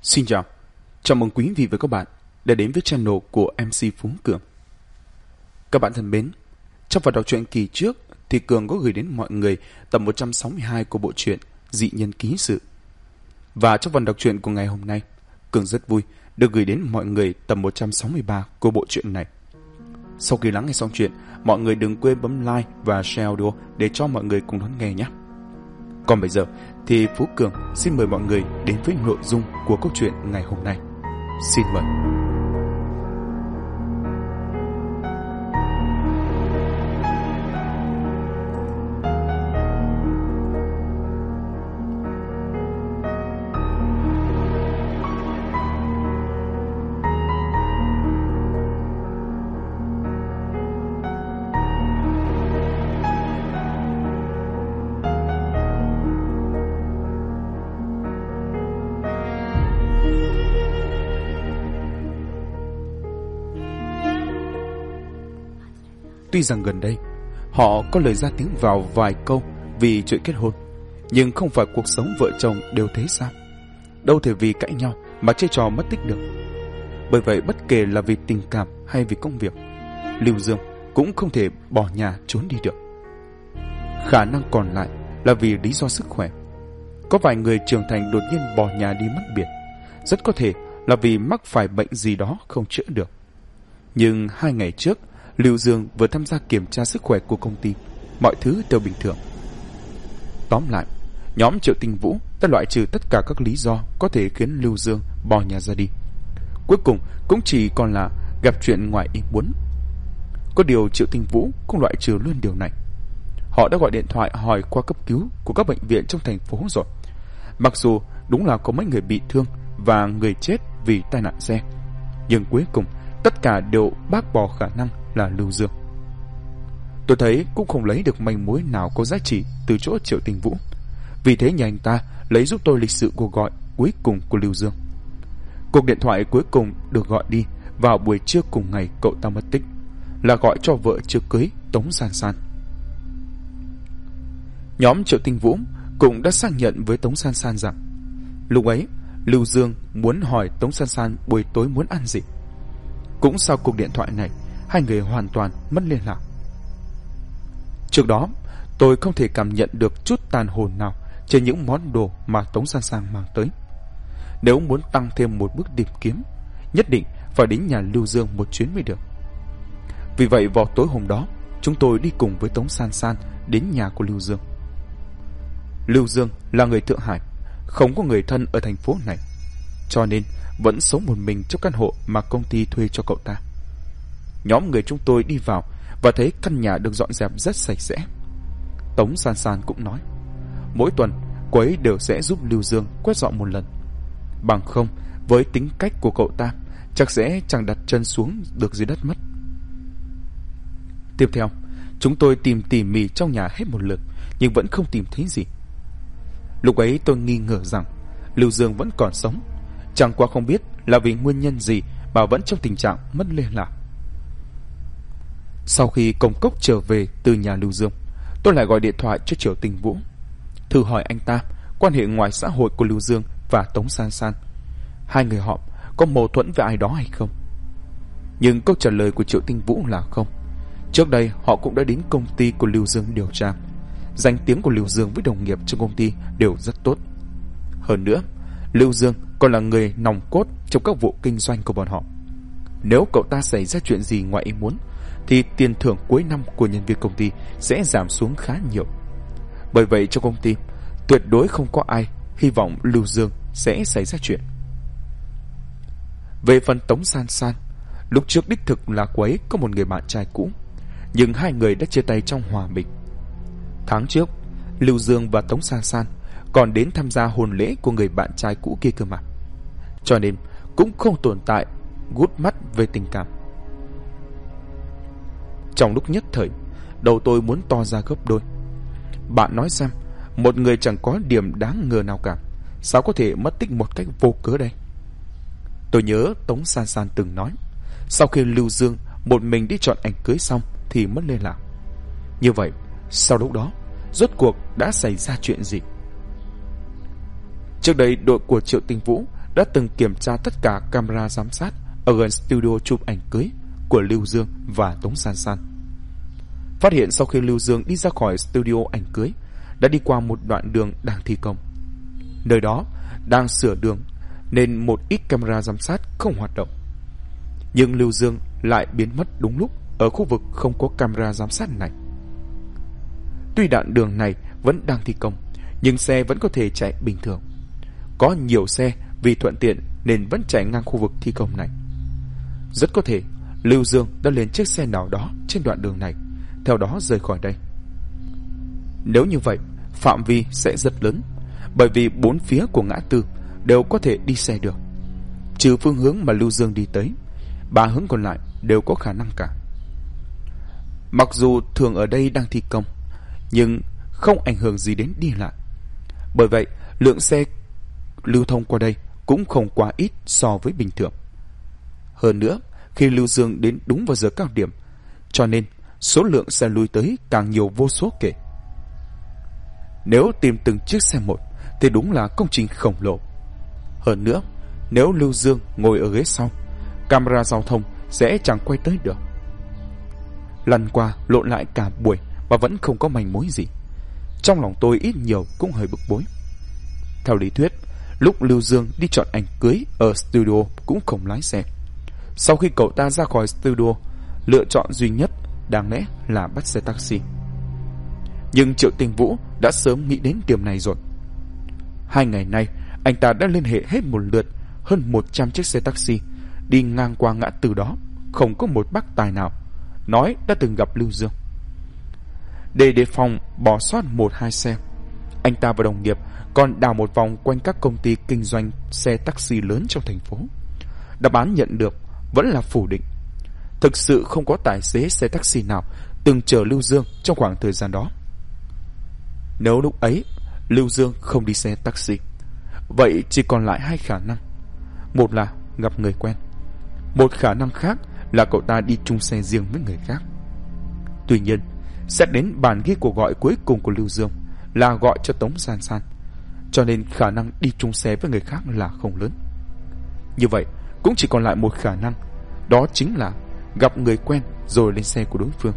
Xin chào, chào mừng quý vị và các bạn đã đến với channel của MC Phú Cường. Các bạn thân mến, trong phần đọc truyện kỳ trước thì Cường có gửi đến mọi người tập 162 của bộ truyện Dị Nhân Ký Sự. Và trong phần đọc truyện của ngày hôm nay, Cường rất vui được gửi đến mọi người tập 163 của bộ truyện này. Sau khi lắng nghe xong chuyện, mọi người đừng quên bấm like và share audio để cho mọi người cùng đón nghe nhé. Còn bây giờ thì Phú Cường xin mời mọi người đến với nội dung của câu chuyện ngày hôm nay. Xin mời. Tuy rằng gần đây họ có lời ra tiếng vào vài câu vì chuyện kết hôn, nhưng không phải cuộc sống vợ chồng đều thế sao? Đâu thể vì cãi nhau mà chơi trò mất tích được. Bởi vậy bất kể là vì tình cảm hay vì công việc, Lưu Dương cũng không thể bỏ nhà trốn đi được. Khả năng còn lại là vì lý do sức khỏe. Có vài người trưởng thành đột nhiên bỏ nhà đi mất biệt, rất có thể là vì mắc phải bệnh gì đó không chữa được. Nhưng 2 ngày trước, Lưu Dương vừa tham gia kiểm tra sức khỏe của công ty, mọi thứ đều bình thường. Tóm lại, nhóm Triệu Tinh Vũ đã loại trừ tất cả các lý do có thể khiến Lưu Dương bỏ nhà ra đi. Cuối cùng cũng chỉ còn là gặp chuyện ngoài ý muốn. Có điều Triệu Tinh Vũ cũng loại trừ luôn điều này. Họ đã gọi điện thoại hỏi qua cấp cứu của các bệnh viện trong thành phố rồi. Mặc dù đúng là có mấy người bị thương và người chết vì tai nạn xe, nhưng cuối cùng tất cả đều bác bỏ khả năng là Lưu Dương. Tôi thấy cũng không lấy được manh mối nào có giá trị từ chỗ Triệu Tinh Vũ. Vì thế nhờ anh ta lấy giúp tôi lịch sử cuộc gọi cuối cùng của Lưu Dương. Cuộc điện thoại cuối cùng được gọi đi vào buổi trưa cùng ngày cậu ta mất tích, là gọi cho vợ chưa cưới Tống San San. Nhóm Triệu Tinh Vũ cũng đã xác nhận với Tống San San rằng lúc ấy Lưu Dương muốn hỏi Tống San San buổi tối muốn ăn gì. Cũng sau cuộc điện thoại này, hai người hoàn toàn mất liên lạc. Trước đó, tôi không thể cảm nhận được chút tàn hồn nào trên những món đồ mà Tống San San mang tới. Nếu muốn tăng thêm một bước tìm kiếm, nhất định phải đến nhà Lưu Dương một chuyến mới được. Vì vậy vào tối hôm đó, chúng tôi đi cùng với Tống San San đến nhà của Lưu Dương. Lưu Dương là người Thượng Hải, không có người thân ở thành phố này, cho nên vẫn sống một mình trong căn hộ mà công ty thuê cho cậu ta. Nhóm người chúng tôi đi vào và thấy căn nhà được dọn dẹp rất sạch sẽ. Tống San San cũng nói mỗi tuần cô ấy đều sẽ giúp Lưu Dương quét dọn một lần. Bằng không, với tính cách của cậu ta, chắc sẽ chẳng đặt chân xuống được dưới đất mất. Tiếp theo, chúng tôi tìm tỉ mỉ trong nhà hết một lượt, nhưng vẫn không tìm thấy gì. Lúc ấy tôi nghi ngờ rằng Lưu Dương vẫn còn sống, chẳng qua không biết là vì nguyên nhân gì mà vẫn trong tình trạng mất liên lạc. Sau khi Công Cốc trở về từ nhà Lưu Dương, tôi lại gọi điện thoại cho Triệu Tinh Vũ, thử hỏi anh ta quan hệ ngoài xã hội của Lưu Dương và Tống San San, hai người họ có mâu thuẫn với ai đó hay không. Nhưng câu trả lời của Triệu Tinh Vũ là không. Trước đây họ cũng đã đến công ty của Lưu Dương điều tra. Danh tiếng của Lưu Dương với đồng nghiệp trong công ty đều rất tốt. Hơn nữa, Lưu Dương còn là người nòng cốt trong các vụ kinh doanh của bọn họ. Nếu cậu ta xảy ra chuyện gì ngoài ý muốn, thì tiền thưởng cuối năm của nhân viên công ty sẽ giảm xuống khá nhiều. Bởi vậy trong công ty tuyệt đối không có ai hy vọng Lưu Dương sẽ xảy ra chuyện. Về phần Tống San San, lúc trước đích thực là cô ấy có một người bạn trai cũ, nhưng hai người đã chia tay trong hòa bình. Tháng trước, Lưu Dương và Tống San San còn đến tham gia hôn lễ của người bạn trai cũ kia cơ mà. Cho nên cũng không tồn tại gút mắt về tình cảm. Trong lúc nhất thời, đầu tôi muốn to ra gấp đôi. Bạn nói xem, một người chẳng có điểm đáng ngờ nào cả, sao có thể mất tích một cách vô cớ đây? Tôi nhớ Tống San San từng nói, sau khi Lưu Dương một mình đi chọn ảnh cưới xong thì mất liên lạc. Như vậy, sau lúc đó, rốt cuộc đã xảy ra chuyện gì? Trước đây đội của Triệu Tinh Vũ đã từng kiểm tra tất cả camera giám sát ở gần studio chụp ảnh cưới của Lưu Dương và Tống San San. Phát hiện sau khi Lưu Dương đi ra khỏi studio ảnh cưới, đã đi qua một đoạn đường đang thi công. Nơi đó đang sửa đường nên một ít camera giám sát không hoạt động. Nhưng Lưu Dương lại biến mất đúng lúc ở khu vực không có camera giám sát này. Tuy đoạn đường này vẫn đang thi công, nhưng xe vẫn có thể chạy bình thường. Có nhiều xe vì thuận tiện nên vẫn chạy ngang khu vực thi công này. Rất có thể Lưu Dương đã lên chiếc xe nào đó trên đoạn đường này, theo đó rời khỏi đây. Nếu như vậy, phạm vi sẽ rất lớn, bởi vì bốn phía của ngã tư đều có thể đi xe được. Trừ phương hướng mà Lưu Dương đi tới, 3 hướng còn lại đều có khả năng cả. Mặc dù thường ở đây đang thi công, nhưng không ảnh hưởng gì đến đi lại. Bởi vậy, lượng xe lưu thông qua đây cũng không quá ít so với bình thường. Hơn nữa, khi Lưu Dương đến đúng vào giờ cao điểm, cho nên số lượng xe lui tới càng nhiều vô số kể. Nếu tìm từng chiếc xe một thì đúng là công trình khổng lồ. Hơn nữa, nếu Lưu Dương ngồi ở ghế sau, camera giao thông sẽ chẳng quay tới được. Lần qua lộn lại cả buổi mà vẫn không có manh mối gì. Trong lòng tôi ít nhiều cũng hơi bực bối. Theo lý thuyết, lúc Lưu Dương đi chọn ảnh cưới ở studio cũng không lái xe. Sau khi cậu ta ra khỏi studio, lựa chọn duy nhất đáng lẽ là bắt xe taxi. Nhưng Triệu Tinh Vũ đã sớm nghĩ đến điểm này rồi. 2 ngày nay, anh ta đã liên hệ hết một lượt hơn 100 chiếc xe taxi đi ngang qua ngã tư đó, không có một bác tài nào nói đã từng gặp Lưu Dương. Để đề phòng bỏ sót 1-2 xe, anh ta và đồng nghiệp còn đào một vòng quanh các công ty kinh doanh xe taxi lớn trong thành phố. Đáp án nhận được vẫn là phủ định. Thực sự không có tài xế xe taxi nào từng chở Lưu Dương trong khoảng thời gian đó. Nếu lúc ấy Lưu Dương không đi xe taxi, vậy chỉ còn lại 2 khả năng. Một là gặp người quen, một khả năng khác là cậu ta đi chung xe riêng với người khác. Tuy nhiên, xét đến bản ghi cuộc gọi cuối cùng của Lưu Dương là gọi cho Tống San San, cho nên khả năng đi chung xe với người khác là không lớn. Như vậy cũng chỉ còn lại một khả năng, đó chính là gặp người quen rồi lên xe của đối phương.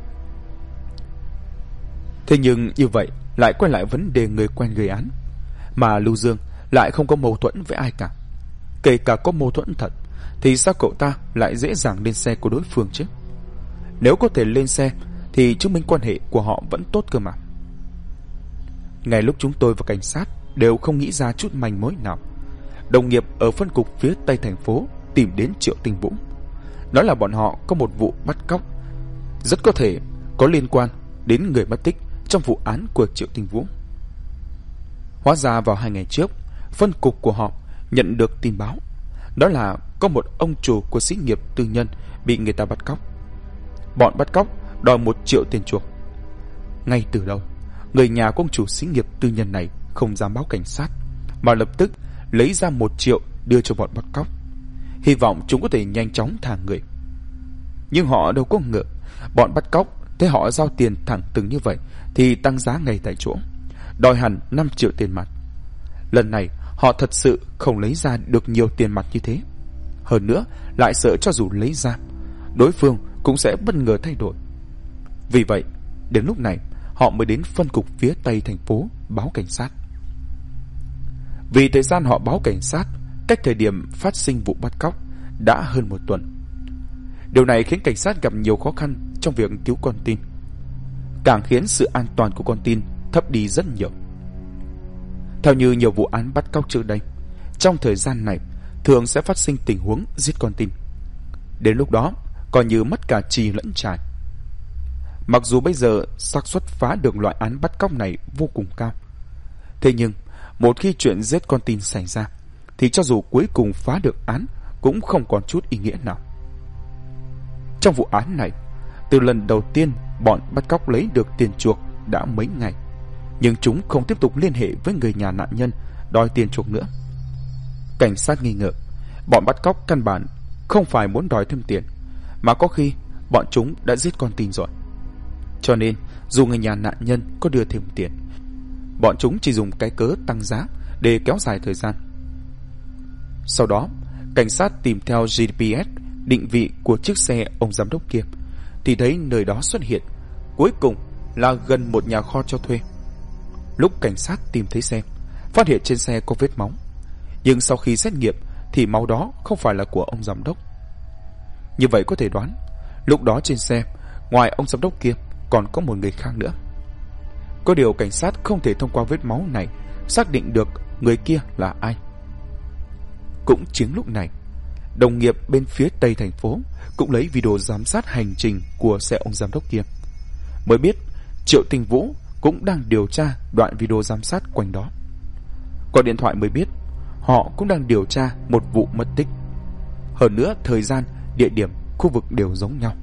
Thế nhưng như vậy lại quay lại vấn đề người quen gây án, mà Lưu Dương lại không có mâu thuẫn với ai cả. Kể cả có mâu thuẫn thật thì sao cậu ta lại dễ dàng lên xe của đối phương chứ? Nếu có thể lên xe thì chứng minh quan hệ của họ vẫn tốt cơ mà. Ngay lúc chúng tôi và cảnh sát đều không nghĩ ra chút manh mối nào, đồng nghiệp ở phân cục phía Tây thành phố tìm đến Triệu Tinh Vũ, nói là bọn họ có một vụ bắt cóc rất có thể có liên quan đến người mất tích trong vụ án của Triệu Tinh Vũ. Hóa ra vào 2 ngày trước, phân cục của họ nhận được tin báo, đó là có một ông chủ của xí nghiệp tư nhân bị người ta bắt cóc. Bọn bắt cóc đòi 1 triệu tiền chuộc. Ngay từ đầu, người nhà của ông chủ xí nghiệp tư nhân này không dám báo cảnh sát, mà lập tức lấy ra 1 triệu đưa cho bọn bắt cóc, hy vọng chúng có thể nhanh chóng thả người. Nhưng họ đâu có ngờ, bọn bắt cóc thấy họ giao tiền thẳng từng như vậy thì tăng giá ngay tại chỗ, đòi hẳn 5 triệu tiền mặt. Lần này họ thật sự không lấy ra được nhiều tiền mặt như thế. Hơn nữa lại sợ cho dù lấy ra, đối phương cũng sẽ bất ngờ thay đổi. Vì vậy, đến lúc này họ mới đến phân cục phía Tây thành phố báo cảnh sát. Vì thời gian họ báo cảnh sát cách thời điểm phát sinh vụ bắt cóc đã hơn 1 tuần. Điều này khiến cảnh sát gặp nhiều khó khăn trong việc cứu con tin, càng khiến sự an toàn của con tin thấp đi rất nhiều. Theo như nhiều vụ án bắt cóc trước đây, trong thời gian này thường sẽ phát sinh tình huống giết con tin. Đến lúc đó coi như mất cả trì lẫn trải. Mặc dù bây giờ xác suất phá được loại án bắt cóc này vô cùng cao, thế nhưng một khi chuyện giết con tin xảy ra thì cho dù cuối cùng phá được án cũng không còn chút ý nghĩa nào. Trong vụ án này, từ lần đầu tiên bọn bắt cóc lấy được tiền chuộc đã mấy ngày, nhưng chúng không tiếp tục liên hệ với người nhà nạn nhân đòi tiền chuộc nữa. Cảnh sát nghi ngờ bọn bắt cóc căn bản không phải muốn đòi thêm tiền, mà có khi bọn chúng đã giết con tin rồi. Cho nên dù người nhà nạn nhân có đưa thêm tiền, bọn chúng chỉ dùng cái cớ tăng giá để kéo dài thời gian. Sau đó, cảnh sát tìm theo GPS định vị của chiếc xe ông giám đốc kia, thì thấy nơi đó xuất hiện cuối cùng là gần một nhà kho cho thuê. Lúc cảnh sát tìm thấy xe, phát hiện trên xe có vết máu, nhưng sau khi xét nghiệm thì máu đó không phải là của ông giám đốc. Như vậy có thể đoán, lúc đó trên xe, ngoài ông giám đốc kia còn có một người khác nữa. Có điều cảnh sát không thể thông qua vết máu này xác định được người kia là ai. Cũng chính lúc này, đồng nghiệp bên phía tây thành phố cũng lấy video giám sát hành trình của xe ông giám đốc kia, mới biết Triệu Tinh Vũ cũng đang điều tra đoạn video giám sát quanh đó. Qua điện thoại mới biết họ cũng đang điều tra một vụ mất tích. Hơn nữa thời gian, địa điểm, khu vực đều giống nhau.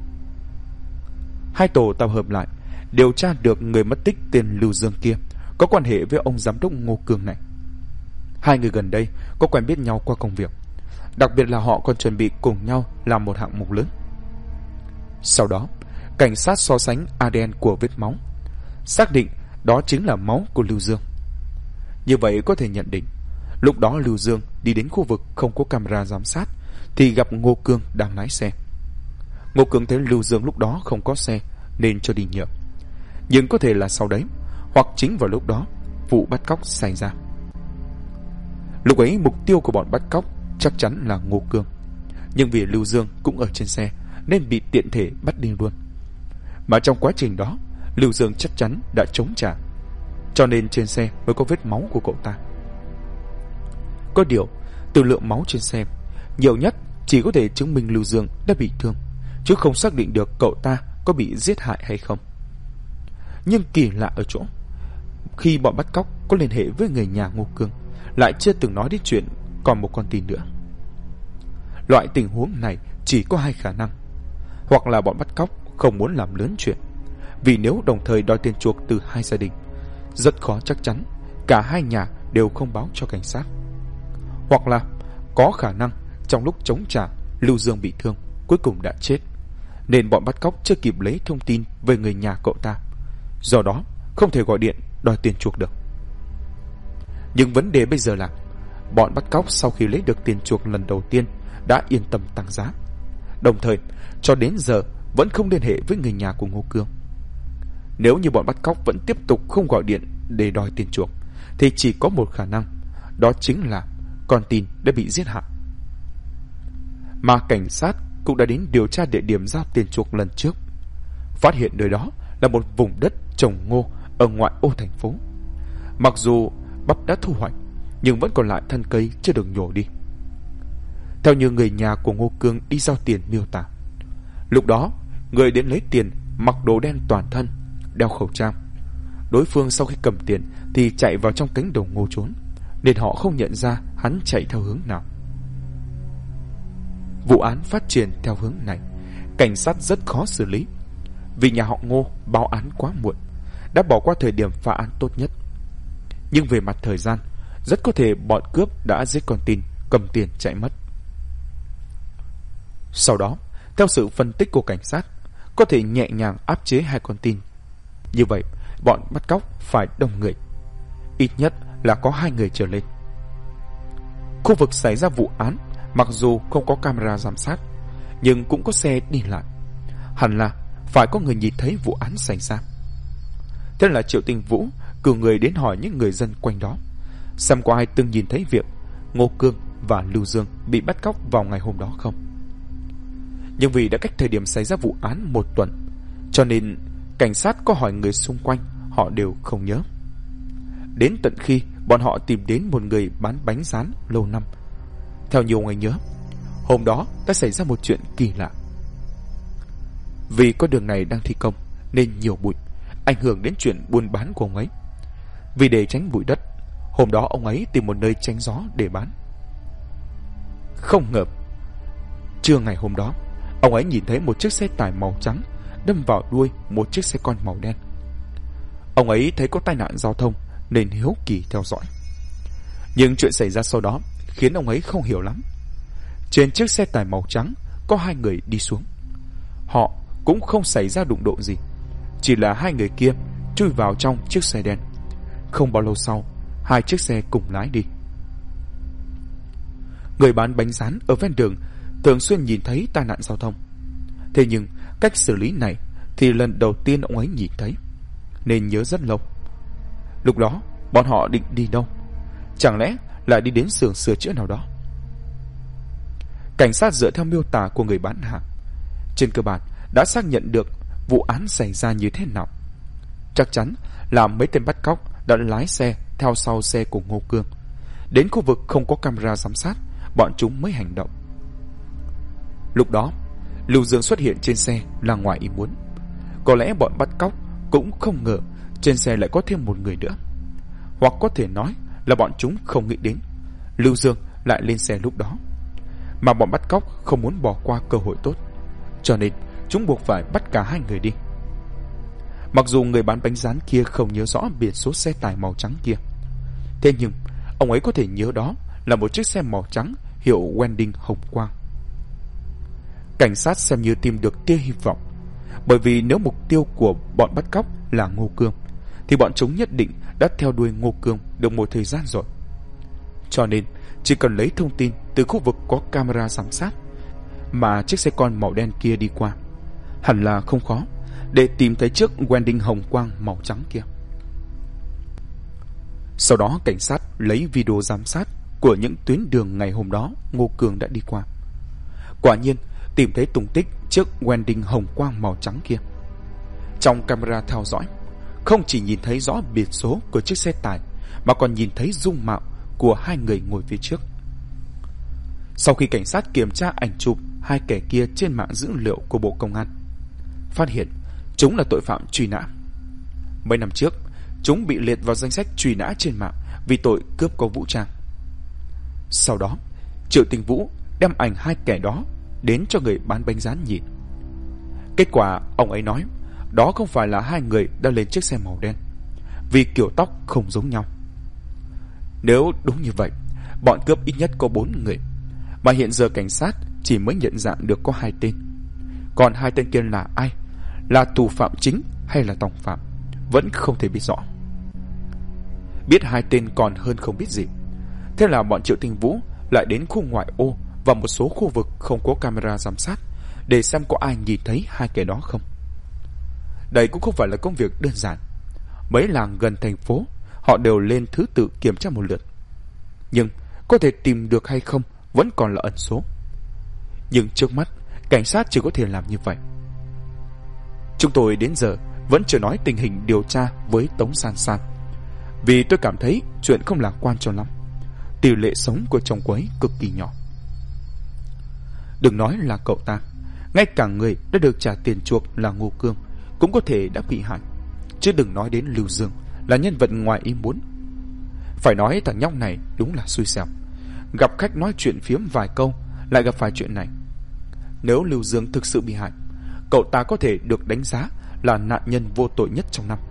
Hai tổ tập hợp lại, điều tra được người mất tích tên Lưu Dương kia có quan hệ với ông giám đốc Ngô Cương này. Hai người gần đây có quen biết nhau qua công việc, đặc biệt là họ còn chuẩn bị cùng nhau làm một hạng mục lớn. Sau đó, cảnh sát so sánh ADN của vết máu, xác định đó chính là máu của Lưu Dương. Như vậy có thể nhận định, lúc đó Lưu Dương đi đến khu vực không có camera giám sát thì gặp Ngô Cương đang lái xe. Ngô Cương thấy Lưu Dương lúc đó không có xe nên cho đi nhờ. Nhưng có thể là sau đấy, hoặc chính vào lúc đó, vụ bắt cóc xảy ra. Lúc ấy mục tiêu của bọn bắt cóc chắc chắn là Ngô Cương, nhưng vì Lưu Dương cũng ở trên xe nên bị tiện thể bắt đi luôn. Mà trong quá trình đó, Lưu Dương chắc chắn đã chống trả, cho nên trên xe mới có vết máu của cậu ta. Có điều, từ lượng máu trên xe, nhiều nhất chỉ có thể chứng minh Lưu Dương đã bị thương, chứ không xác định được cậu ta có bị giết hại hay không. Nhưng kỳ lạ ở chỗ, khi bọn bắt cóc có liên hệ với người nhà Ngô Cương, lại chưa từng nói đến chuyện còn một con tin nữa. Loại tình huống này chỉ có hai khả năng. Hoặc là bọn bắt cóc không muốn làm lớn chuyện, vì nếu đồng thời đòi tiền chuộc từ hai gia đình, rất khó chắc chắn cả hai nhà đều không báo cho cảnh sát. Hoặc là có khả năng trong lúc chống trả, Lưu Dương bị thương, cuối cùng đã chết, nên bọn bắt cóc chưa kịp lấy thông tin về người nhà cậu ta, do đó không thể gọi điện đòi tiền chuộc được. Nhưng vấn đề bây giờ là bọn bắt cóc sau khi lấy được tiền chuộc lần đầu tiên đã yên tâm tăng giá, đồng thời cho đến giờ vẫn không liên hệ với người nhà của Ngô Cương. Nếu như bọn bắt cóc vẫn tiếp tục không gọi điện để đòi tiền chuộc thì chỉ có một khả năng, đó chính là con tin đã bị giết hại. Mà cảnh sát cũng đã đến điều tra địa điểm giao tiền chuộc lần trước, phát hiện nơi đó là một vùng đất trồng ngô ở ngoại ô thành phố. Mặc dù bắp đã thu hoạch, nhưng vẫn còn lại thân cây chưa được nhổ đi. Theo như người nhà của Ngô Cương đi giao tiền miêu tả, lúc đó người đến lấy tiền mặc đồ đen toàn thân, đeo khẩu trang. Đối phương sau khi cầm tiền thì chạy vào trong cánh đồng ngô trốn, nên họ không nhận ra hắn chạy theo hướng nào. Vụ án phát triển theo hướng này, cảnh sát rất khó xử lý, vì nhà họ Ngô báo án quá muộn, đã bỏ qua thời điểm phá án tốt nhất. Nhưng về mặt thời gian, rất có thể bọn cướp đã giết con tin, cầm tiền chạy mất. Sau đó, theo sự phân tích của cảnh sát, có thể nhẹ nhàng áp chế hai con tin. Như vậy, bọn bắt cóc phải đông người, ít nhất là có 2 người trở lên. Khu vực xảy ra vụ án mặc dù không có camera giám sát, nhưng cũng có xe đi lại, hẳn là phải có người nhìn thấy vụ án xảy ra. Thế là Triệu Tinh Vũ cử người đến hỏi những người dân quanh đó, xem có ai từng nhìn thấy việc Ngô Cương và Lưu Dương bị bắt cóc vào ngày hôm đó không. Nhưng vì đã cách thời điểm xảy ra vụ án 1 tuần, cho nên cảnh sát có hỏi người xung quanh, họ đều không nhớ. Đến tận khi bọn họ tìm đến một người bán bánh rán lâu năm, theo nhiều người nhớ, hôm đó đã xảy ra một chuyện kỳ lạ. Vì con đường này đang thi công nên nhiều bụi, ảnh hưởng đến chuyện buôn bán của ông ấy. Vì để tránh bụi đất, hôm đó ông ấy tìm một nơi tránh gió để bán. Không ngờ, trưa ngày hôm đó, ông ấy nhìn thấy một chiếc xe tải màu trắng đâm vào đuôi một chiếc xe con màu đen. Ông ấy thấy có tai nạn giao thông nên hiếu kỳ theo dõi. Nhưng chuyện xảy ra sau đó khiến ông ấy không hiểu lắm. Trên chiếc xe tải màu trắng có 2 người đi xuống. Họ cũng không xảy ra đụng độ gì, chỉ là 2 người kia chui vào trong chiếc xe đen. Không bao lâu sau, 2 chiếc xe cùng lái đi. Người bán bánh rán ở ven đường thường xuyên nhìn thấy tai nạn giao thông. Thế nhưng cách xử lý này thì lần đầu tiên ông ấy nhìn thấy, nên nhớ rất lâu. Lúc đó bọn họ định đi đâu? Chẳng lẽ lại đi đến xưởng sửa chữa nào đó? Cảnh sát dựa theo miêu tả của người bán hàng, trên cơ bản đã xác nhận được vụ án xảy ra như thế nào. Chắc chắn là mấy tên bắt cóc đã lái xe theo sau xe của Ngô Cương. Đến khu vực không có camera giám sát, bọn chúng mới hành động. Lúc đó, Lưu Dương xuất hiện trên xe là ngoài ý muốn. Có lẽ bọn bắt cóc cũng không ngờ trên xe lại có thêm một người nữa. Hoặc có thể nói là bọn chúng không nghĩ đến Lưu Dương lại lên xe lúc đó. Mà bọn bắt cóc không muốn bỏ qua cơ hội tốt, cho nên chúng buộc phải bắt cả hai người đi. Mặc dù người bán bánh rán kia không nhớ rõ biển số xe tải màu trắng kia, thế nhưng ông ấy có thể nhớ đó là một chiếc xe màu trắng hiệu Wending hồng quang. Cảnh sát xem như tìm được tia hy vọng, bởi vì nếu mục tiêu của bọn bắt cóc là Ngô Cương thì bọn chúng nhất định đã theo đuôi Ngô Cương được một thời gian rồi. Cho nên chỉ cần lấy thông tin từ khu vực có camera giám sát mà chiếc xe con màu đen kia đi qua, hẳn là không khó để tìm thấy chiếc Wending hồng quang màu trắng kia. Sau đó cảnh sát lấy video giám sát của những tuyến đường ngày hôm đó Ngô Cương đã đi qua. Quả nhiên tìm thấy tung tích chiếc Wending hồng quang màu trắng kia. Trong camera theo dõi, không chỉ nhìn thấy rõ biển số của chiếc xe tải mà còn nhìn thấy dung mạo của hai người ngồi phía trước. Sau khi cảnh sát kiểm tra ảnh chụp hai kẻ kia trên mạng dữ liệu của Bộ Công an, phát hiện chúng là tội phạm truy nã. Mấy năm trước, chúng bị liệt vào danh sách truy nã trên mạng vì tội cướp có vũ trang. Sau đó, Triệu Tinh Vũ đem ảnh hai kẻ đó đến cho người bán bánh rán nhìn. Kết quả ông ấy nói đó không phải là hai người đã lên chiếc xe màu đen, vì kiểu tóc không giống nhau. Nếu đúng như vậy, bọn cướp ít nhất có 4 người, mà hiện giờ cảnh sát chỉ mới nhận dạng được có 2 tên. Còn 2 tên kia là ai, là thủ phạm chính hay là tòng phạm, vẫn không thể biết rõ. Biết 2 tên còn hơn không biết gì. Thế là bọn Triệu Tinh Vũ lại đến khu ngoại ô và một số khu vực không có camera giám sát để xem có ai nhìn thấy hai kẻ đó không. Đây cũng không phải là công việc đơn giản. Mấy làng gần thành phố họ đều lên thứ tự kiểm tra một lượt, nhưng có thể tìm được hay không vẫn còn là ẩn số. Nhưng trước mắt cảnh sát chỉ có thể làm như vậy. Chúng tôi đến giờ vẫn chưa nói tình hình điều tra với Tống San San, vì tôi cảm thấy chuyện không lạc quan cho lắm. Tỷ lệ sống của chồng cô ấy cực kỳ nhỏ. Đừng nói là cậu ta, ngay cả người đã được trả tiền chuộc là Ngô Cương cũng có thể đã bị hại, chứ đừng nói đến Lưu Dương là nhân vật ngoài ý muốn. Phải nói thằng nhóc này đúng là xui xẻo, gặp khách nói chuyện phiếm vài câu lại gặp phải chuyện này. Nếu Lưu Dương thực sự bị hại, cậu ta có thể được đánh giá là nạn nhân vô tội nhất trong năm.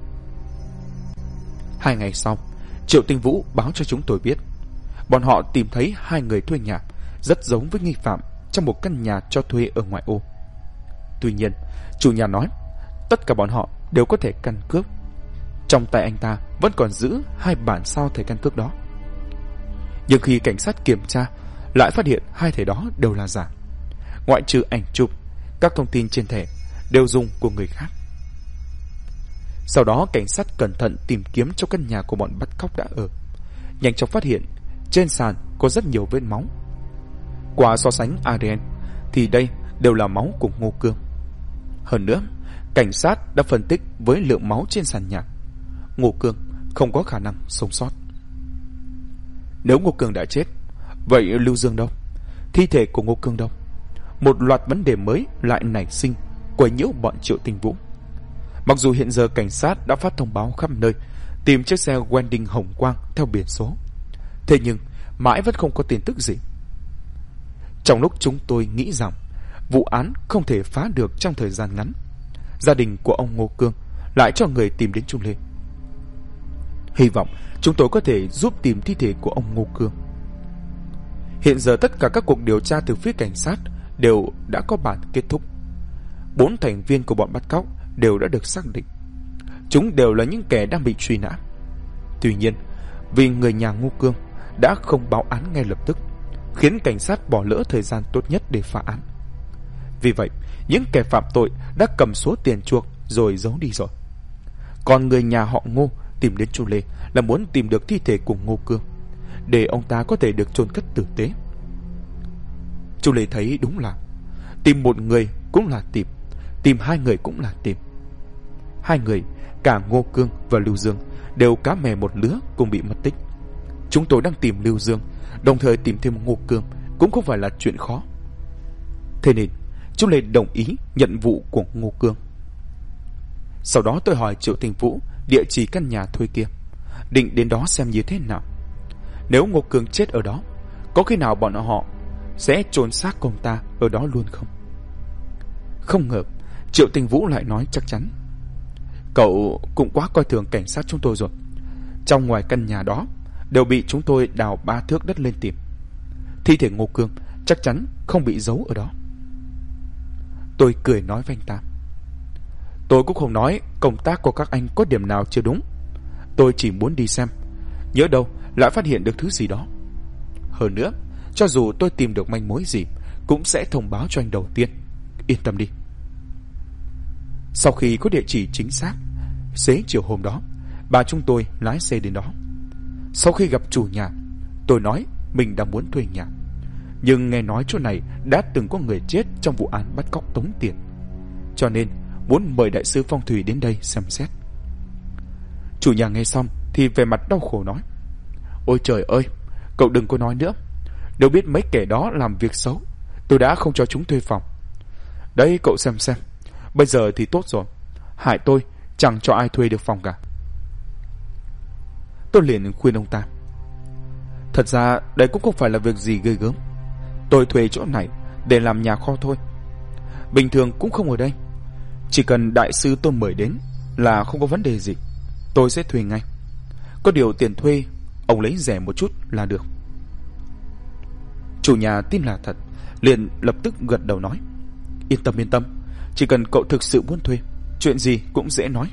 2 ngày sau, Triệu Tinh Vũ báo cho chúng tôi biết bọn họ tìm thấy 2 người thuê nhà rất giống với nghi phạm trong một căn nhà cho thuê ở ngoại ô. Tuy nhiên, chủ nhà nói tất cả bọn họ đều có thẻ căn cước. Trong tay anh ta vẫn còn giữ 2 bản sao thẻ căn cước đó. Nhưng khi cảnh sát kiểm tra, lại phát hiện 2 thẻ đó đều là giả. Ngoại trừ ảnh chụp, các thông tin trên thẻ đều dùng của người khác. Sau đó cảnh sát cẩn thận tìm kiếm trong căn nhà của bọn bắt cóc đã ở. Nhanh chóng phát hiện trên sàn có rất nhiều vết máu. Qua so sánh ADN thì đây đều là máu của Ngô Cương. Hơn nữa, cảnh sát đã phân tích với lượng máu trên sàn nhà, Ngô Cương không có khả năng sống sót. Nếu Ngô Cương đã chết, vậy Lưu Dương đâu? Thi thể của Ngô Cương đâu? Một loạt vấn đề mới lại nảy sinh, quấy nhiễu bọn Triệu Tinh Vũ. Mặc dù hiện giờ cảnh sát đã phát thông báo khắp nơi tìm chiếc xe Wending hồng quang theo biển số, thế nhưng mãi vẫn không có tin tức gì. Trong lúc chúng tôi nghĩ rằng vụ án không thể phá được trong thời gian ngắn, gia đình của ông Ngô Cương lại cho người tìm đến Trung Lê. Hy vọng chúng tôi có thể giúp tìm thi thể của ông Ngô Cương. Hiện giờ tất cả các cuộc điều tra từ phía cảnh sát đều đã có bản kết thúc. 4 thành viên của bọn bắt cóc đều đã được xác định. Chúng đều là những kẻ đang bị truy nã. Tuy nhiên, vì người nhà Ngô Cương đã không báo án ngay lập tức, khiến cảnh sát bỏ lỡ thời gian tốt nhất để phá án. Vì vậy, những kẻ phạm tội đã cầm số tiền chuộc rồi giấu đi rồi. Còn người nhà họ Ngô tìm đến chú Lê là muốn tìm được thi thể của Ngô Cương, để ông ta có thể được chôn cất tử tế. Chú Lê thấy đúng là tìm một người cũng là tìm hai người cũng là tìm. Hai người, cả Ngô Cương và Lưu Dương, đều cá mè một lứa cùng bị mất tích. Chúng tôi đang tìm Lưu Dương, đồng thời tìm thêm Ngô Cương cũng không phải là chuyện khó. Thế nên chú Lê đồng ý nhận vụ của Ngô Cương. Sau đó tôi hỏi Triệu Tinh Vũ địa chỉ căn nhà thuê kia, định đến đó xem như thế nào. Nếu Ngô Cương chết ở đó, có khi nào bọn họ sẽ chôn xác ông ta ở đó luôn không? Không ngờ Triệu Tinh Vũ lại nói chắc chắn. Cậu cũng quá coi thường cảnh sát chúng tôi rồi. Trong ngoài căn nhà đó đều bị chúng tôi đào 3 thước đất lên tìm. Thi thể Ngô Cương chắc chắn không bị giấu ở đó. Tôi cười nói với anh ta, tôi cũng không nói công tác của các anh có điểm nào chưa đúng. Tôi chỉ muốn đi xem, nhỡ đâu lại phát hiện được thứ gì đó. Hơn nữa, cho dù tôi tìm được manh mối gì cũng sẽ thông báo cho anh đầu tiên. Yên tâm đi. Sau khi có địa chỉ chính xác, xế chiều hôm đó, bà chúng tôi lái xe đến đó. Sau khi gặp chủ nhà, tôi nói mình đang muốn thuê nhà, nhưng nghe nói chỗ này đã từng có người chết trong vụ án bắt cóc tống tiền, cho nên muốn mời đại sư phong thủy đến đây xem xét. Chủ nhà nghe xong thì về mặt đau khổ nói, ôi trời ơi, cậu đừng có nói nữa. Đều biết mấy kẻ đó làm việc xấu, tôi đã không cho chúng thuê phòng. Đây cậu xem, bây giờ thì tốt rồi, hại tôi chẳng cho ai thuê được phòng cả. Tôi liền khuyên ông ta, thật ra đây cũng không phải là việc gì ghê gớm. Tôi thuê chỗ này để làm nhà kho thôi, bình thường cũng không ở đây. Chỉ cần đại sư tôi mời đến là không có vấn đề gì, tôi sẽ thuê ngay. Có điều tiền thuê ông lấy rẻ một chút là được. Chủ nhà tin là thật, liền lập tức gật đầu nói, yên tâm, chỉ cần cậu thực sự muốn thuê, chuyện gì cũng dễ nói.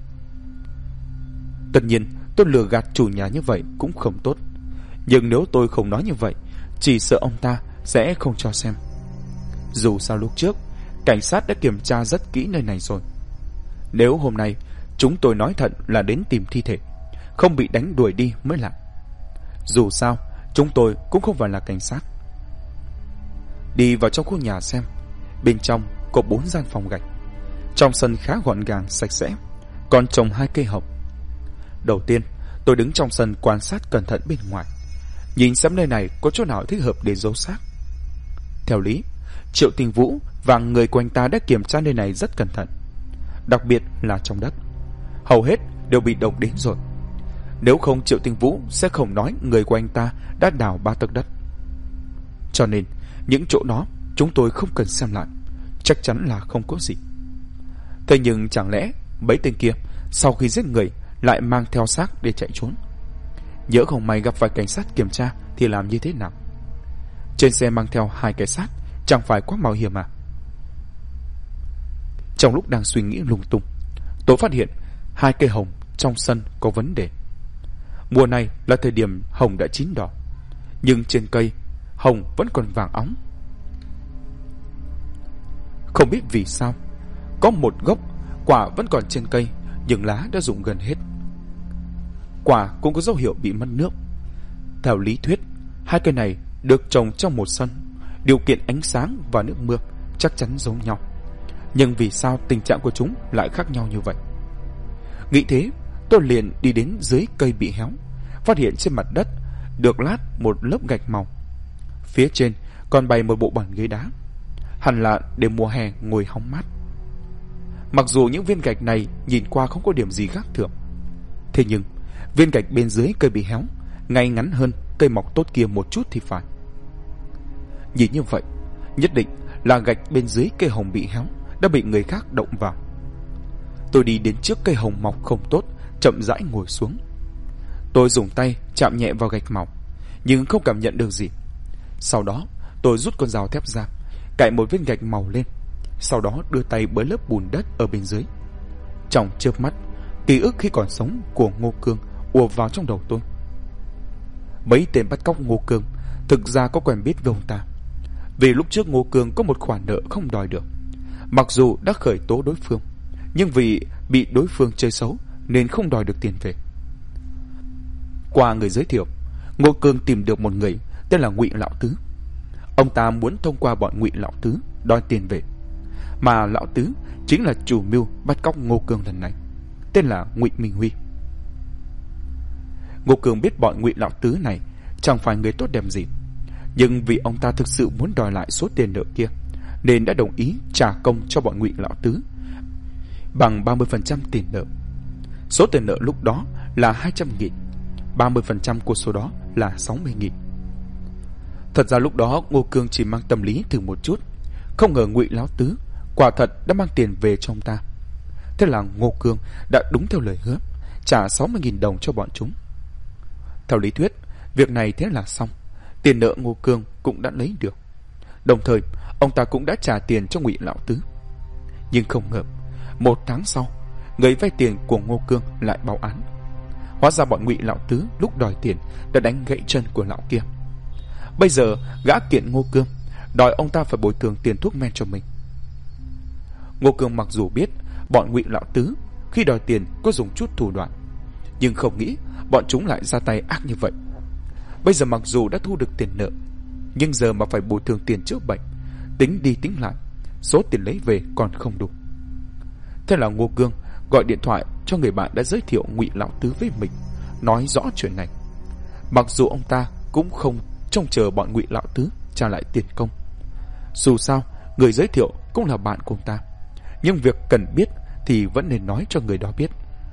Tất nhiên tôi lừa gạt chủ nhà như vậy cũng không tốt, nhưng nếu tôi không nói như vậy, chỉ sợ ông ta sẽ không cho xem. Dù sao lúc trước cảnh sát đã kiểm tra rất kỹ nơi này rồi. Nếu hôm nay chúng tôi nói thật là đến tìm thi thể, không bị đánh đuổi đi mới lạ. Dù sao chúng tôi cũng không phải là cảnh sát. Đi vào trong khu nhà xem, bên trong có 4 gian phòng gạch. Trong sân khá gọn gàng sạch sẽ, còn trồng 2 cây hồng. Đầu tiên tôi đứng trong sân quan sát cẩn thận bên ngoài, nhìn xem nơi này có chỗ nào thích hợp để giấu xác. Theo lý, Triệu Tinh Vũ và người của anh ta đã kiểm tra nơi này rất cẩn thận, đặc biệt là trong đất, hầu hết đều bị độc đến rồi. Nếu không Triệu Tinh Vũ sẽ không nói người của anh ta đã đào 3 tấc đất. Cho nên những chỗ đó chúng tôi không cần xem lại, chắc chắn là không có gì. Thế nhưng chẳng lẽ mấy tên kia sau khi giết người lại mang theo xác để chạy trốn? Nhỡ không may gặp phải cảnh sát kiểm tra thì làm như thế nào? Trên xe mang theo 2 cái xác chẳng phải quá mạo hiểm à? Trong lúc đang suy nghĩ lung tung, tôi phát hiện 2 cây hồng trong sân có vấn đề. Mùa này là thời điểm hồng đã chín đỏ, nhưng trên cây hồng vẫn còn vàng óng. Không biết vì sao, có một gốc quả vẫn còn trên cây, nhưng lá đã rụng gần hết. Quả cũng có dấu hiệu bị mất nước. Theo lý thuyết, 2 cây này được trồng trong một sân, điều kiện ánh sáng và nước mưa chắc chắn giống nhau. Nhưng vì sao tình trạng của chúng lại khác nhau như vậy? Nghĩ thế, tôi liền đi đến dưới cây bị héo, phát hiện trên mặt đất được lát một lớp gạch màu. Phía trên còn bày một bộ bàn ghế đá, hẳn là để mùa hè ngồi hóng mát. Mặc dù những viên gạch này nhìn qua không có điểm gì khác thường, thế nhưng viên gạch bên dưới cây bị héo ngay ngắn hơn cây mọc tốt kia một chút thì phải. Nhìn như vậy, nhất định là gạch bên dưới cây hồng bị héo đã bị người khác động vào. Tôi đi đến trước cây hồng mọc không tốt, chậm rãi ngồi xuống. Tôi dùng tay chạm nhẹ vào gạch mọc, nhưng không cảm nhận được gì. Sau đó tôi rút con dao thép ra, cạy một viên gạch màu lên, sau đó đưa tay bới lớp bùn đất ở bên dưới. Trong chớp mắt, ký ức khi còn sống của Ngô Cương ùa vào trong đầu tôi. Mấy tên bắt cóc Ngô Cương thực ra có quen biết với ông ta. Vì lúc trước Ngô Cương có một khoản nợ không đòi được. Mặc dù đã khởi tố đối phương, nhưng vì bị đối phương chơi xấu nên không đòi được tiền về. Qua người giới thiệu, Ngô Cương tìm được một người tên là Ngụy Lão Tứ. Ông ta muốn thông qua bọn Ngụy Lão Tứ đòi tiền về. Mà Lão Tứ chính là chủ mưu bắt cóc Ngô Cương lần này, tên là Ngụy Minh Huy. Ngô Cương biết bọn Ngụy Lão Tứ này chẳng phải người tốt đẹp gì, nhưng vì ông ta thực sự muốn đòi lại số tiền nợ kia nên đã đồng ý trả công cho bọn Ngụy Lão Tứ bằng 30% tiền nợ. Số tiền nợ lúc đó là 200.000, 30% của số đó là 60.000. Thật ra lúc đó Ngô Cương chỉ mang tâm lý thử một chút, không ngờ Ngụy Lão Tứ quả thật đã mang tiền về cho ông ta. Thế là Ngô Cương đã đúng theo lời hứa, trả 60.000 đồng cho bọn chúng. Theo lý thuyết, việc này thế là xong, tiền nợ Ngô Cương cũng đã lấy được. Đồng thời, ông ta cũng đã trả tiền cho Ngụy Lão Tứ. Nhưng không ngờ, 1 tháng sau, người vay tiền của Ngô Cương lại báo án. Hóa ra bọn Ngụy Lão Tứ lúc đòi tiền đã đánh gãy chân của lão kia. Bây giờ gã kiện Ngô Cương, đòi ông ta phải bồi thường tiền thuốc men cho mình. Ngô Cương mặc dù biết bọn Ngụy Lão Tứ khi đòi tiền có dùng chút thủ đoạn, nhưng không nghĩ bọn chúng lại ra tay ác như vậy. Bây giờ mặc dù đã thu được tiền nợ, nhưng giờ mà phải bồi thường tiền chữa bệnh, tính đi tính lại, số tiền lấy về còn không đủ. Thế là Ngô Cương gọi điện thoại cho người bạn đã giới thiệu Ngụy Lão Tứ với mình, nói rõ chuyện này. Mặc dù ông ta cũng không trông chờ bọn Ngụy Lão Tứ trả lại tiền công, dù sao người giới thiệu cũng là bạn của ông ta, nhưng việc cần biết thì vẫn nên nói cho người đó biết.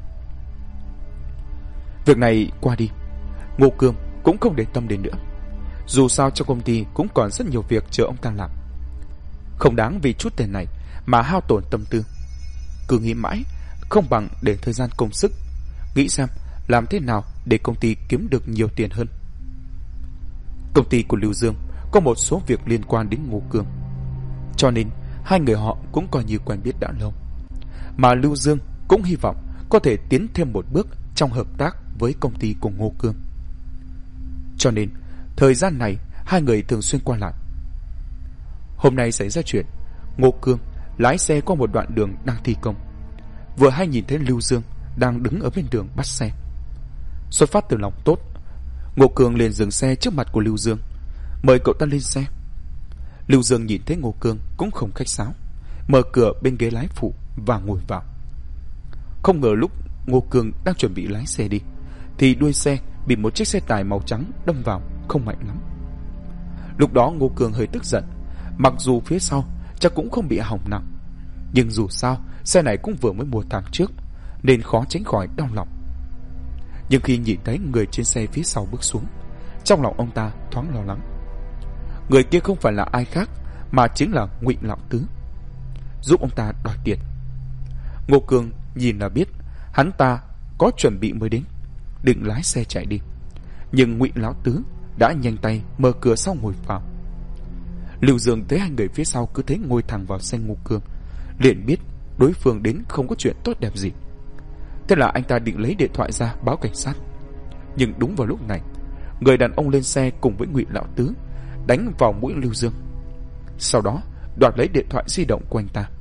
Việc này qua đi, Ngô Cương cũng không để tâm đến nữa. Dù sao trong công ty cũng còn rất nhiều việc chờ ông ta làm, không đáng vì chút tiền này mà hao tổn tâm tư. Cứ nghĩ mãi không bằng để thời gian công sức nghĩ xem làm thế nào để công ty kiếm được nhiều tiền hơn. Công ty của Lưu Dương có một số việc liên quan đến Ngô Cương, cho nên hai người họ cũng coi như quen biết đã lâu. Mà Lưu Dương cũng hy vọng có thể tiến thêm một bước trong hợp tác với công ty của Ngô Cương. Cho nên thời gian này hai người thường xuyên qua lại. Hôm nay xảy ra chuyện, Ngô Cương lái xe qua một đoạn đường đang thi công, vừa hay nhìn thấy Lưu Dương đang đứng ở bên đường bắt xe. Xuất phát từ lòng tốt, Ngô Cương liền dừng xe trước mặt của Lưu Dương, mời cậu ta lên xe. Lưu Dương nhìn thấy Ngô Cương cũng không khách sáo, mở cửa bên ghế lái phụ và ngồi vào. Không ngờ lúc Ngô Cương đang chuẩn bị lái xe đi thì đuôi xe bị một chiếc xe tải màu trắng đâm vào không mạnh lắm. Lúc đó Ngô Cương hơi tức giận, mặc dù phía sau chắc cũng không bị hỏng nặng, nhưng dù sao xe này cũng vừa mới mua tháng trước nên khó tránh khỏi đau lòng. Nhưng khi nhìn thấy người trên xe phía sau bước xuống, trong lòng ông ta thoáng lo lắng. Người kia không phải là ai khác mà chính là Ngụy Lão Tứ, giúp ông ta đòi tiền. Ngô Cương nhìn là biết hắn ta có chuẩn bị mới đến, định lái xe chạy đi, nhưng Ngụy Lão Tứ đã nhanh tay mở cửa sau ngồi vào. Lưu Dương thấy hai người phía sau cứ thế ngồi thẳng vào xe Ngô Cương, liền biết đối phương đến không có chuyện tốt đẹp gì. Thế là anh ta định lấy điện thoại ra báo cảnh sát. Nhưng đúng vào lúc này, người đàn ông lên xe cùng với Ngụy Lão Tứ đánh vào mũi Lưu Dương, sau đó đoạt lấy điện thoại di động của anh ta.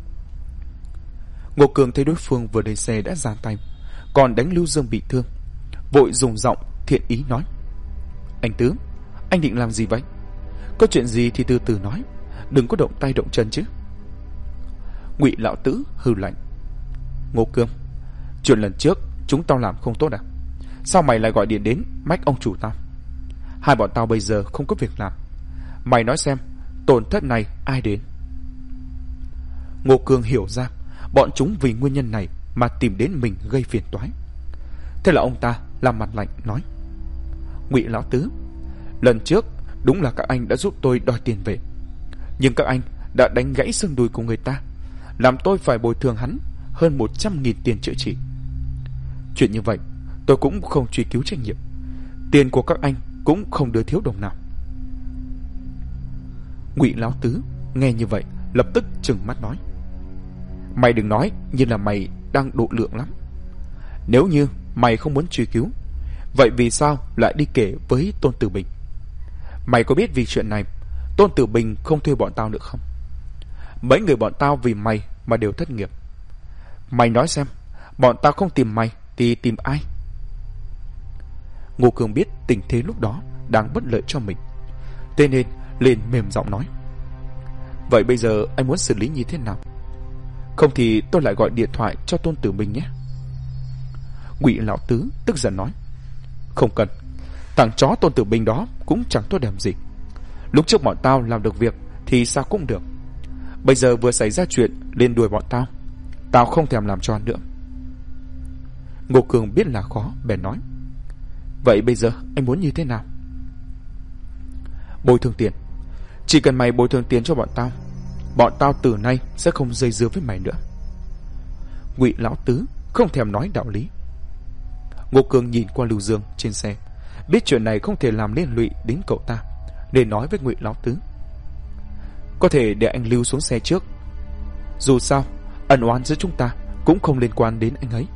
Ngô Cương thấy đối phương vừa lên xe đã ra tay, còn đánh Lưu Dương bị thương, vội dùng giọng thiện ý nói: "Anh Tứ, anh định làm gì vậy? Có chuyện gì thì từ từ nói, đừng có động tay động chân chứ." Ngụy Lão Tứ hừ lạnh: "Ngô Cương, chuyện lần trước chúng tao làm không tốt à? Sao mày lại gọi điện đến mách ông chủ tao? Hai bọn tao bây giờ không có việc làm, mày nói xem tổn thất này ai đến?" Ngô Cương hiểu ra bọn chúng vì nguyên nhân này mà tìm đến mình gây phiền toái. Thế là ông ta làm mặt lạnh nói: "Ngụy Lão Tứ, lần trước đúng là các anh đã giúp tôi đòi tiền về, nhưng các anh đã đánh gãy xương đùi của người ta, làm tôi phải bồi thường hắn hơn 100.000 tiền chữa trị. Chuyện như vậy tôi cũng không truy cứu trách nhiệm, tiền của các anh cũng không đưa thiếu đồng nào." Ngụy Lão Tứ nghe như vậy lập tức trừng mắt nói: "Mày đừng nói như là mày đang độ lượng lắm. Nếu như mày không muốn truy cứu, vậy vì sao lại đi kể với Tôn Tử Bình? Mày có biết vì chuyện này Tôn Tử Bình không thuê bọn tao nữa không? Mấy người bọn tao vì mày mà đều thất nghiệp. Mày nói xem, bọn tao không tìm mày thì tìm ai? Ngô Cương biết tình thế lúc đó đang bất lợi cho mình, thế nên liền mềm giọng nói: Vậy bây giờ anh muốn xử lý như thế nào? Không thì tôi lại gọi điện thoại cho Tôn Tử Bình nhé. Ngụy Lão Tứ tức giận nói: Không cần, thằng chó Tôn Tử Bình đó cũng chẳng tốt đẹp gì. Lúc trước bọn tao làm được việc thì sao cũng được, bây giờ vừa xảy ra chuyện liền đuổi bọn tao, tao không thèm làm cho ăn nữa. Ngô Cương biết là khó, bèn nói: Vậy bây giờ anh muốn như thế nào? Bồi thường tiền. Chỉ cần mày bồi thường tiền cho bọn tao từ nay sẽ không dây dưa với mày nữa. Ngụy Lão Tứ không thèm nói đạo lý. Ngô Cương nhìn qua Lưu Dương trên xe, biết chuyện này không thể làm liên lụy đến cậu ta, nên nói với Ngụy Lão Tứ: Có thể để anh Lưu xuống xe trước, dù sao ân oán giữa chúng ta cũng không liên quan đến anh ấy.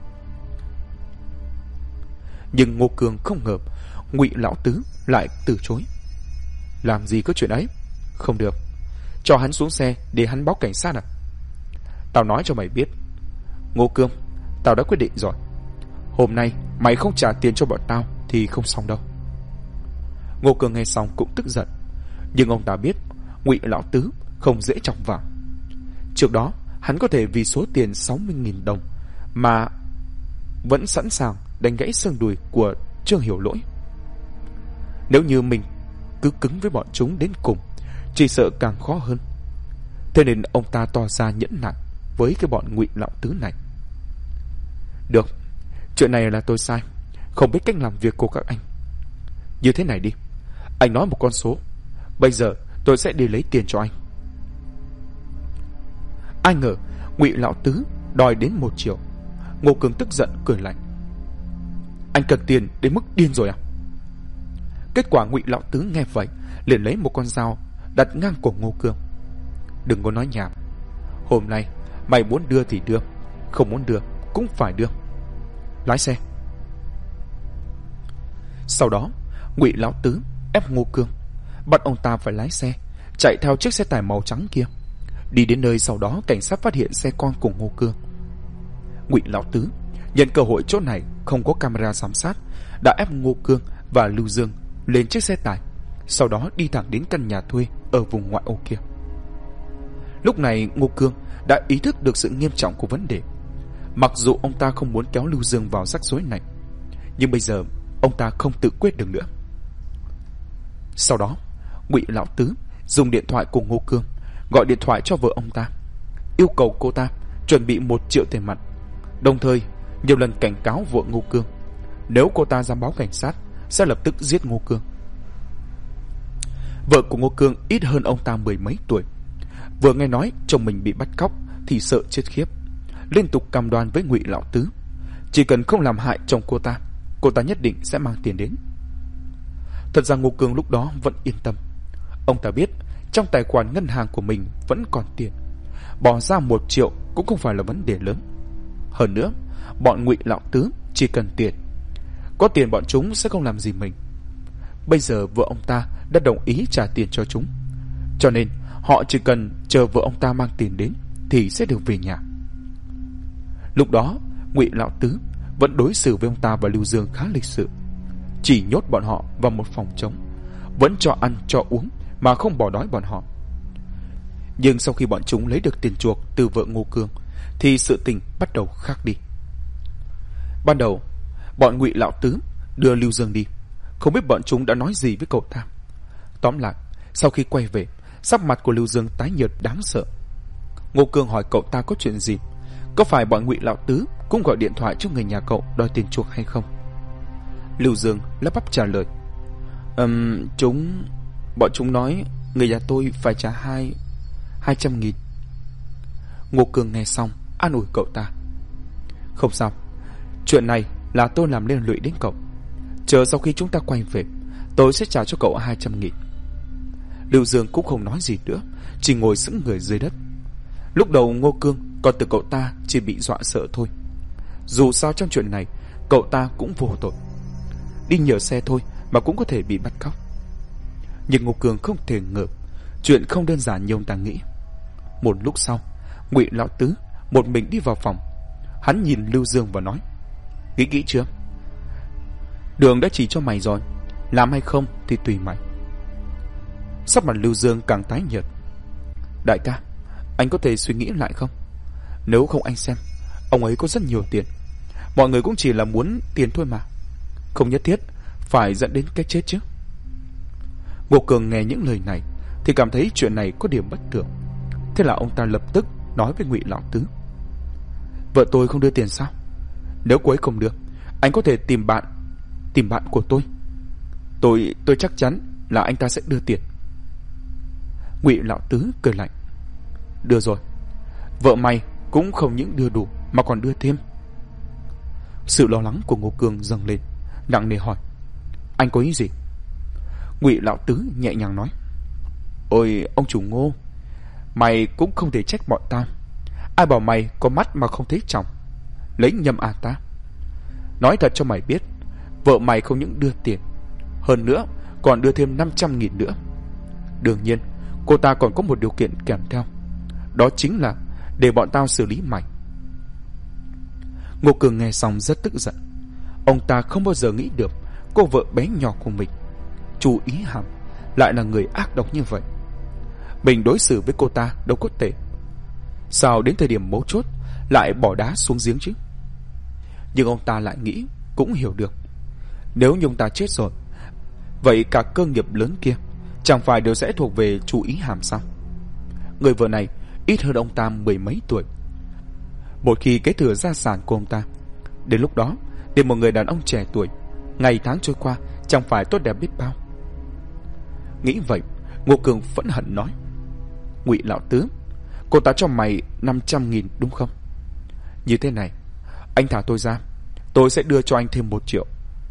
Nhưng Ngô Cương không ngờ Ngụy Lão Tứ lại từ chối. Làm gì có chuyện ấy? Không được, cho hắn xuống xe để hắn báo cảnh sát à? Tao nói cho mày biết, Ngô Cương, tao đã quyết định rồi. Hôm nay mày không trả tiền cho bọn tao thì không xong đâu. Ngô Cương nghe xong cũng tức giận, nhưng ông ta biết Ngụy Lão Tứ không dễ chọc vào. Trước đó hắn có thể vì số tiền 60.000 đồng mà vẫn sẵn sàng đánh gãy xương đùi của Trương Hiểu Lỗi. Nếu như mình cứ cứng với bọn chúng đến cùng, chỉ sợ càng khó hơn. Thế nên ông ta tỏ ra nhẫn nại với cái bọn Ngụy Lão Tứ này. Được, chuyện này là tôi sai, không biết cách làm việc của các anh. Như thế này đi, anh nói một con số, bây giờ tôi sẽ đi lấy tiền cho anh. Ai ngờ Ngụy Lão Tứ đòi đến 1 triệu. Ngô Cương tức giận cười lạnh: Anh cần tiền đến mức điên rồi à? Kết quả Ngụy Lão Tứ nghe vậy liền lấy một con dao đặt ngang cổ Ngô Cương: Đừng có nói nhảm, hôm nay mày muốn đưa thì đưa, không muốn đưa cũng phải đưa. Lái xe. Sau đó Ngụy Lão Tứ ép Ngô Cương, bắt ông ta phải lái xe chạy theo chiếc xe tải màu trắng kia. Đi đến nơi sau đó cảnh sát phát hiện xe con của Ngô Cương. Ngụy Lão Tứ nhân cơ hội chỗ này không có camera giám sát, đã ép Ngô Cương và Lưu Dương lên chiếc xe tải, sau đó đi thẳng đến căn nhà thuê ở vùng ngoại ô kia. Lúc này Ngô Cương đã ý thức được sự nghiêm trọng của vấn đề. Mặc dù ông ta không muốn kéo Lưu Dương vào rắc rối này, nhưng bây giờ ông ta không tự quyết được nữa. Sau đó Ngụy Lão Tứ dùng điện thoại của Ngô Cương gọi điện thoại cho vợ ông ta, yêu cầu cô ta chuẩn bị 1 triệu tiền mặt, đồng thời nhiều lần cảnh cáo vợ Ngô Cương nếu cô ta dám báo cảnh sát sẽ lập tức giết Ngô Cương. Vợ của Ngô Cương ít hơn ông ta 10 mấy tuổi, vừa nghe nói chồng mình bị bắt cóc thì sợ chết khiếp, liên tục cam đoan với Ngụy Lão Tứ chỉ cần không làm hại chồng cô ta nhất định sẽ mang tiền đến. Thật ra Ngô Cương lúc đó vẫn yên tâm. Ông ta biết trong tài khoản ngân hàng của mình vẫn còn tiền, bỏ ra 1 triệu cũng không phải là vấn đề lớn. Hơn nữa bọn Ngụy Lão Tứ chỉ cần tiền, có tiền bọn chúng sẽ không làm gì mình. Bây giờ vợ ông ta đã đồng ý trả tiền cho chúng, cho nên họ chỉ cần chờ vợ ông ta mang tiền đến thì sẽ được về nhà. Lúc đó Ngụy Lão Tứ vẫn đối xử với ông ta và Lưu Dương khá lịch sự, chỉ nhốt bọn họ vào một phòng trống, vẫn cho ăn cho uống mà không bỏ đói bọn họ. Nhưng sau khi bọn chúng lấy được tiền chuộc từ vợ Ngô Cương thì sự tình bắt đầu khác đi. Ban đầu bọn Ngụy Lão Tứ đưa Lưu Dương đi, không biết bọn chúng đã nói gì với cậu ta. Tóm lại, sau khi quay về, sắc mặt của Lưu Dương tái nhợt đáng sợ. Ngô Cương hỏi cậu ta có chuyện gì, có phải bọn Ngụy Lão Tứ cũng gọi điện thoại cho người nhà cậu đòi tiền chuộc hay không? Lưu Dương lắp bắp trả lời: Bọn chúng nói người nhà tôi phải trả 200.000. Ngô Cương nghe xong an ủi cậu ta: Không sao, chuyện này là tôi làm liên lụy đến cậu, chờ sau khi chúng ta quay về tôi sẽ trả cho cậu 200.000. Lưu Dương cũng không nói gì nữa, chỉ ngồi sững người dưới đất. Lúc đầu Ngô Cương còn tưởng cậu ta chỉ bị dọa sợ thôi, dù sao trong chuyện này cậu ta cũng vô tội, đi nhờ xe thôi mà cũng có thể bị bắt cóc. Nhưng Ngô Cường không thể ngờ chuyện không đơn giản như ông ta nghĩ. Một lúc sau, Ngụy Lão Tứ một mình đi vào phòng. Hắn nhìn Lưu Dương và nói: nghĩ kỹ chưa? Đường đã chỉ cho mày rồi, làm hay không thì tùy mày. Sắc mặt Lưu Dương càng tái nhợt. Đại ca, anh có thể suy nghĩ lại không? Nếu không anh xem, ông ấy có rất nhiều tiền. Mọi người cũng chỉ là muốn tiền thôi mà, không nhất thiết phải dẫn đến cái chết chứ. Ngô Cường nghe những lời này thì cảm thấy chuyện này có điểm bất thường. Thế là ông ta lập tức nói với Ngụy Lão Tứ: vợ tôi không đưa tiền sao? Nếu cô ấy không đưa, anh có thể tìm bạn của tôi. Tôi chắc chắn là anh ta sẽ đưa tiền. Ngụy Lão Tứ cười lạnh: đưa rồi, vợ mày cũng không những đưa đủ mà còn đưa thêm. Sự lo lắng của Ngô Cường dâng lên, nặng nề hỏi: anh có ý gì? Ngụy Lão Tứ nhẹ nhàng nói: ôi ông chủ Ngô, mày cũng không thể trách bọn tao. Ai bảo mày có mắt mà không thấy tròng, lấy nhầm à ta? Nói thật cho mày biết, vợ mày không những đưa tiền, hơn nữa còn đưa thêm 500.000 nữa. Đương nhiên cô ta còn có một điều kiện kèm theo, đó chính là để bọn tao xử lý mày. Ngô Cường nghe xong rất tức giận. Ông ta không bao giờ nghĩ được cô vợ bé nhỏ của mình, Chu Ý Hàm, lại là người ác độc như vậy. Mình đối xử với cô ta đâu có tệ, sao đến thời điểm mấu chốt lại bỏ đá xuống giếng chứ? Nhưng ông ta lại nghĩ cũng hiểu được, nếu như ông ta chết rồi, vậy cả cơ nghiệp lớn kia chẳng phải đều sẽ thuộc về Chu Ý Hàm sao? Người vợ này ít hơn ông ta mười mấy tuổi. Một khi kế thừa gia sản của ông ta, đến lúc đó tìm một người đàn ông trẻ tuổi, ngày tháng trôi qua chẳng phải tốt đẹp biết bao. Nghĩ vậy, Ngô Cường phẫn hận nói: Ngụy Lão Tứ, cô ta cho mày 500.000 đúng không? Như thế này, anh thả tôi ra, tôi sẽ đưa cho anh thêm 1 triệu.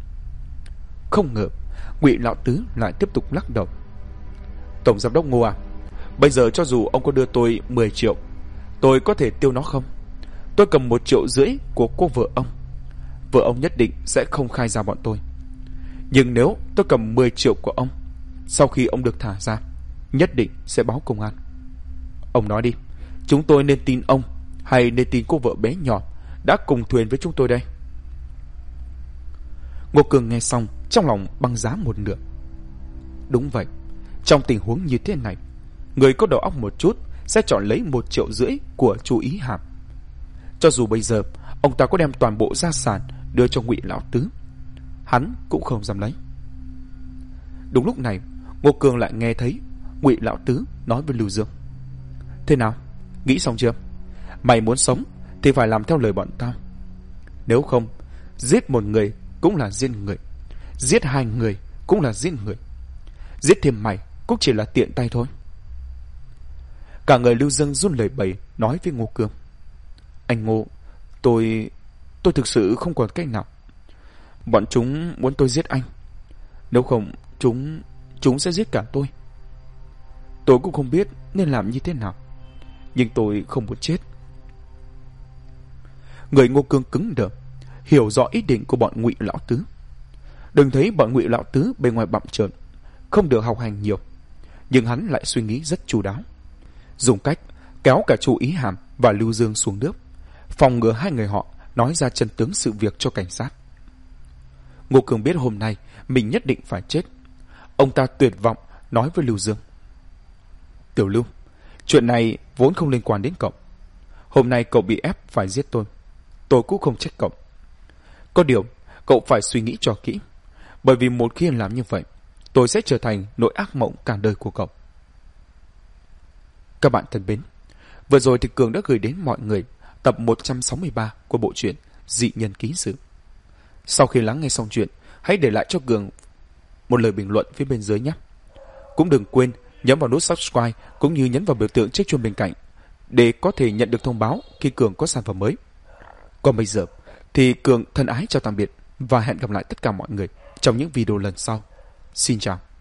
Không ngờ Ngụy Lão Tứ lại tiếp tục lắc đầu: tổng giám đốc Ngô à, bây giờ cho dù ông có đưa tôi 10 triệu, tôi có thể tiêu nó không? Tôi cầm 1,5 triệu của cô vợ ông nhất định sẽ không khai ra bọn tôi. Nhưng nếu tôi cầm 10 triệu của ông, sau khi ông được thả ra, nhất định sẽ báo công an. Ông nói đi, chúng tôi nên tin ông hay nên tin cô vợ bé nhỏ đã cùng thuyền với chúng tôi đây? Ngô Cường nghe xong trong lòng băng giá một nửa. Đúng vậy, trong tình huống như thế này, người có đầu óc một chút sẽ chọn lấy 1,5 triệu của Chu Ý Hàm. Cho dù bây giờ ông ta có đem toàn bộ gia sản đưa cho Ngụy Lão Tứ, hắn cũng không dám lấy. Đúng lúc này, Ngô Cường lại nghe thấy Ngụy Lão Tứ nói với Lưu Dương: thế nào, nghĩ xong chưa? Mày muốn sống thì phải làm theo lời bọn tao. Nếu không, giết một người cũng là giết người, giết 2 người cũng là giết người, giết thêm mày cũng chỉ là tiện tay thôi. Cả người Lưu Dương run lẩy bẩy nói với Ngô Cường: anh Ngô, tôi thực sự không còn cách nào. Bọn chúng muốn tôi giết anh, nếu không chúng sẽ giết cả tôi. Tôi cũng không biết nên làm như thế nào, nhưng tôi không muốn chết. Người Ngô Cường cứng đờ, hiểu rõ ý định của bọn Ngụy Lão Tứ. Đừng thấy bọn Ngụy Lão Tứ bên ngoài bặm trợn, không được học hành nhiều, nhưng hắn lại suy nghĩ rất chu đáo, dùng cách kéo cả Chu Ý Hàm và Lưu Dương xuống nước, phòng ngừa 2 người họ nói ra chân tướng sự việc cho cảnh sát. Ngô Cường biết hôm nay mình nhất định phải chết. Ông ta tuyệt vọng nói với Lưu Dương: Tiểu Lưu, chuyện này vốn không liên quan đến cậu. Hôm nay cậu bị ép phải giết tôi cũng không trách cậu. Có điều cậu phải suy nghĩ cho kỹ, bởi vì một khi làm như vậy, tôi sẽ trở thành nỗi ác mộng cả đời của cậu. Các bạn thân mến, vừa rồi thì Cường đã gửi đến mọi người tập 163 của bộ truyện Dị Nhân Ký Sự. Sau khi lắng nghe xong chuyện, hãy để lại cho Cường một lời bình luận phía bên dưới nhé. Cũng đừng quên nhấn vào nút subscribe cũng như nhấn vào biểu tượng chiếc chuông bên cạnh để có thể nhận được thông báo khi Cường có sản phẩm mới. Còn bây giờ thì Cường thân ái chào tạm biệt và hẹn gặp lại tất cả mọi người trong những video lần sau. Xin chào.